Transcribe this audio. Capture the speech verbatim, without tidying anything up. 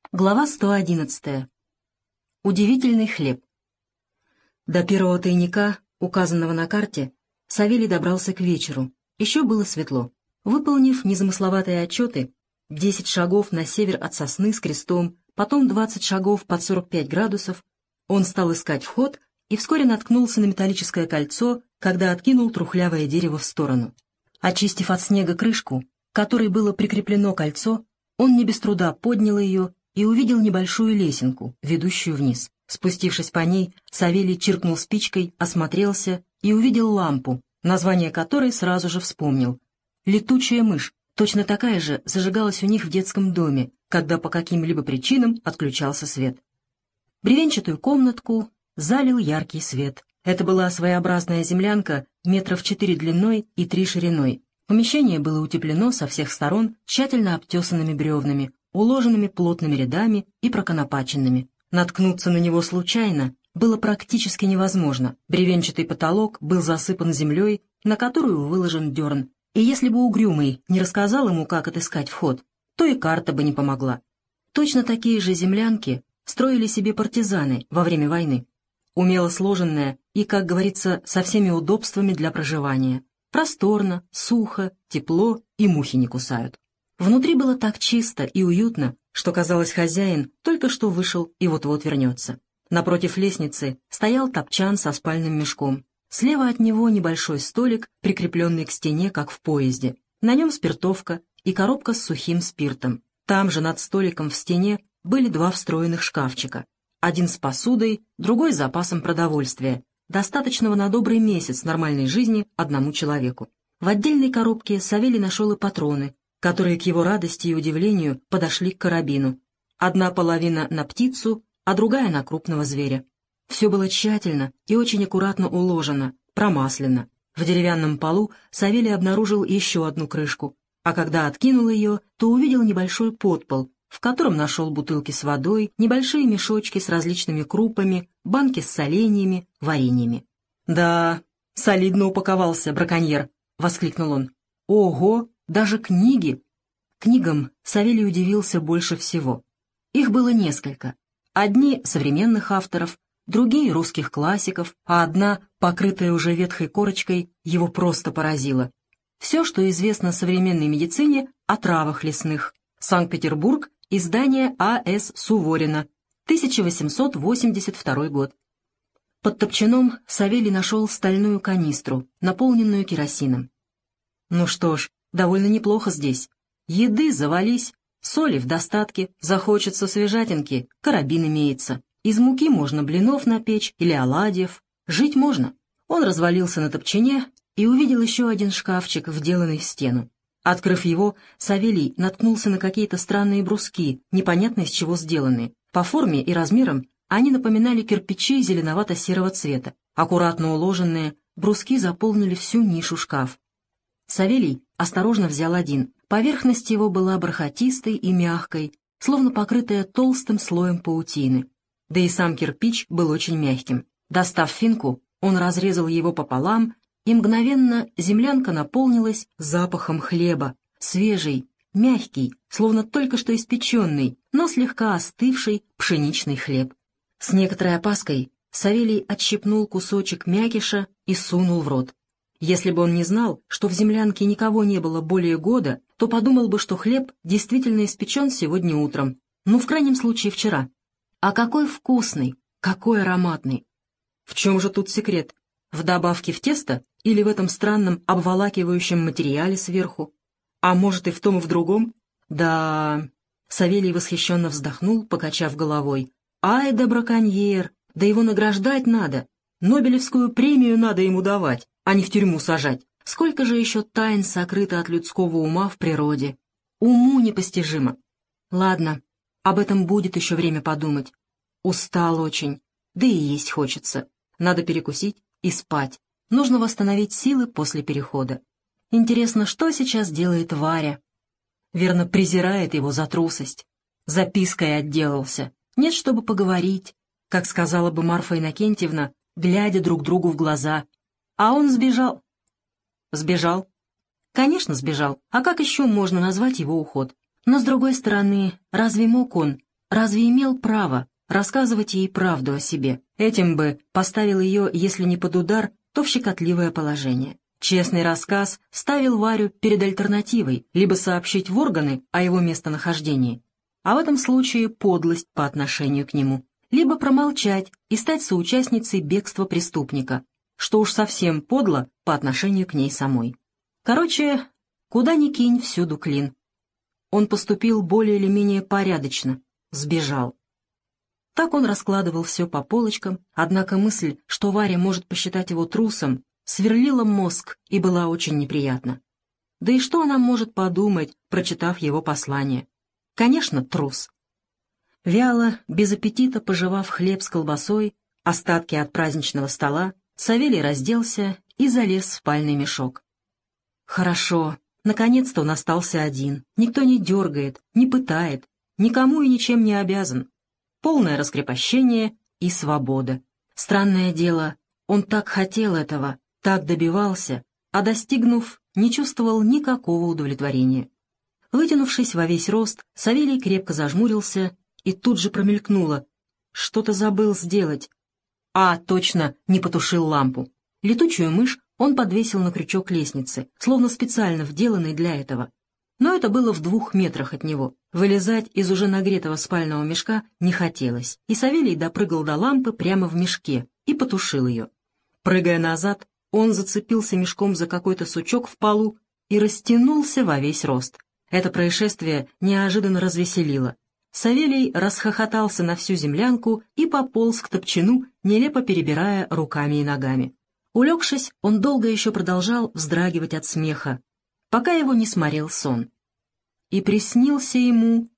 Глава сто одиннадцатая. Удивительный хлеб. До первого тайника, указанного на карте, Савелий добрался к вечеру. Еще было светло. Выполнив незамысловатые отчеты, десять шагов на север от сосны с крестом, потом двадцать шагов под сорок пять градусов, он стал искать вход и вскоре наткнулся на металлическое кольцо, когда откинул трухлявое дерево в сторону. Очистив от снега крышку, к которой было прикреплено кольцо, он не без труда поднял ее и увидел небольшую лесенку, ведущую вниз. Спустившись по ней, Савелий чиркнул спичкой, осмотрелся и увидел лампу, название которой сразу же вспомнил. Летучая мышь, точно такая же, зажигалась у них в детском доме, когда по каким-либо причинам отключался свет. Бревенчатую комнатку залил яркий свет. Это была своеобразная землянка метров четыре длиной и три шириной. Помещение было утеплено со всех сторон тщательно обтесанными бревнами, уложенными плотными рядами и проконопаченными. Наткнуться на него случайно было практически невозможно. Бревенчатый потолок был засыпан землей, на которую выложен дерн, и если бы Угрюмый не рассказал ему, как отыскать вход, то и карта бы не помогла. Точно такие же землянки строили себе партизаны во время войны. Умело сложенная и, как говорится, со всеми удобствами для проживания. Просторно, сухо, тепло и мухи не кусают. Внутри было так чисто и уютно, что, казалось, хозяин только что вышел и вот-вот вернется. Напротив лестницы стоял топчан со спальным мешком. Слева от него небольшой столик, прикрепленный к стене, как в поезде. На нем спиртовка и коробка с сухим спиртом. Там же над столиком в стене были два встроенных шкафчика. Один с посудой, другой с запасом продовольствия, достаточного на добрый месяц нормальной жизни одному человеку. В отдельной коробке Савелий нашел и патроны, которые, к его радости и удивлению, подошли к карабину. Одна половина на птицу, а другая на крупного зверя. Все было тщательно и очень аккуратно уложено, промаслено. В деревянном полу Савелий обнаружил еще одну крышку, а когда откинул ее, то увидел небольшой подпол, в котором нашел бутылки с водой, небольшие мешочки с различными крупами, банки с соленьями, вареньями. «Да, солидно упаковался браконьер», — воскликнул он. «Ого! Даже книги!» Книгам Савелий удивился больше всего. Их было несколько. Одни современных авторов, другие русских классиков, а одна, покрытая уже ветхой корочкой, его просто поразила. Все, что известно современной медицине о травах лесных. Санкт-Петербург, издание А С Суворина, тысяча восемьсот восемьдесят второй год. Под топчаном Савелий нашел стальную канистру, наполненную керосином. Ну что ж, довольно неплохо здесь. Еды завались, соли в достатке, захочется свежатинки, карабин имеется. Из муки можно блинов напечь или оладьев. Жить можно. Он развалился на топчине и увидел еще один шкафчик, вделанный в стену. Открыв его, Савелий наткнулся на какие-то странные бруски, непонятно из чего сделанные. По форме и размерам они напоминали кирпичи зеленовато-серого цвета. Аккуратно уложенные, бруски заполнили всю нишу шкаф. Савелий осторожно взял один. Поверхность его была бархатистой и мягкой, словно покрытая толстым слоем паутины. Да и сам кирпич был очень мягким. Достав финку, он разрезал его пополам, и мгновенно землянка наполнилась запахом хлеба, свежий, мягкий, словно только что испеченный, но слегка остывший пшеничный хлеб. С некоторой опаской Савелий отщипнул кусочек мякиша и сунул в рот. Если бы он не знал, что в землянке никого не было более года, то подумал бы, что хлеб действительно испечен сегодня утром, ну, в крайнем случае, вчера. А какой вкусный, какой ароматный! В чем же тут секрет? В добавке в тесто или в этом странном обволакивающем материале сверху? А может, и в том, и в другом? Да... Савелий восхищенно вздохнул, покачав головой. Ай да браконьер! Да его награждать надо! Нобелевскую премию надо ему давать, а не в тюрьму сажать. Сколько же еще тайн сокрыто от людского ума в природе? Уму непостижимо. Ладно, об этом будет еще время подумать. Устал очень, да и есть хочется. Надо перекусить и спать. Нужно восстановить силы после перехода. Интересно, что сейчас делает Варя? Верно, презирает его за трусость. Запиской отделался. Нет, чтобы поговорить, как сказала бы Марфа Иннокентьевна, глядя друг другу в глаза. А он сбежал. Сбежал? Конечно, сбежал. А как еще можно назвать его уход? Но, с другой стороны, разве мог он, разве имел право рассказывать ей правду о себе? Этим бы поставил ее, если не под удар, то в щекотливое положение. Честный рассказ ставил Варю перед альтернативой либо сообщить в органы о его местонахождении, а в этом случае подлость по отношению к нему, либо промолчать и стать соучастницей бегства преступника, что уж совсем подло по отношению к ней самой. Короче, куда ни кинь, всюду клин. Он поступил более или менее порядочно, сбежал. Так он раскладывал все по полочкам, однако мысль, что Варя может посчитать его трусом, сверлила мозг и была очень неприятна. Да и что она может подумать, прочитав его послание? Конечно, трус. Вяло, без аппетита пожевав хлеб с колбасой, остатки от праздничного стола, Савелий разделся и залез в спальный мешок. Хорошо, наконец-то он остался один. Никто не дергает, не пытает, никому и ничем не обязан. Полное раскрепощение и свобода. Странное дело, он так хотел этого, так добивался, а достигнув, не чувствовал никакого удовлетворения. Вытянувшись во весь рост, Савелий крепко зажмурился, и тут же промелькнуло. Что-то забыл сделать. А, точно, не потушил лампу. Летучую мышь он подвесил на крючок лестницы, словно специально вделанный для этого. Но это было в двух метрах от него. Вылезать из уже нагретого спального мешка не хотелось, и Савелий допрыгал до лампы прямо в мешке и потушил ее. Прыгая назад, он зацепился мешком за какой-то сучок в полу и растянулся во весь рост. Это происшествие неожиданно развеселило. Савелий расхохотался на всю землянку и пополз к топчину, нелепо перебирая руками и ногами. Улегшись, он долго еще продолжал вздрагивать от смеха, пока его не сморил сон. И приснился ему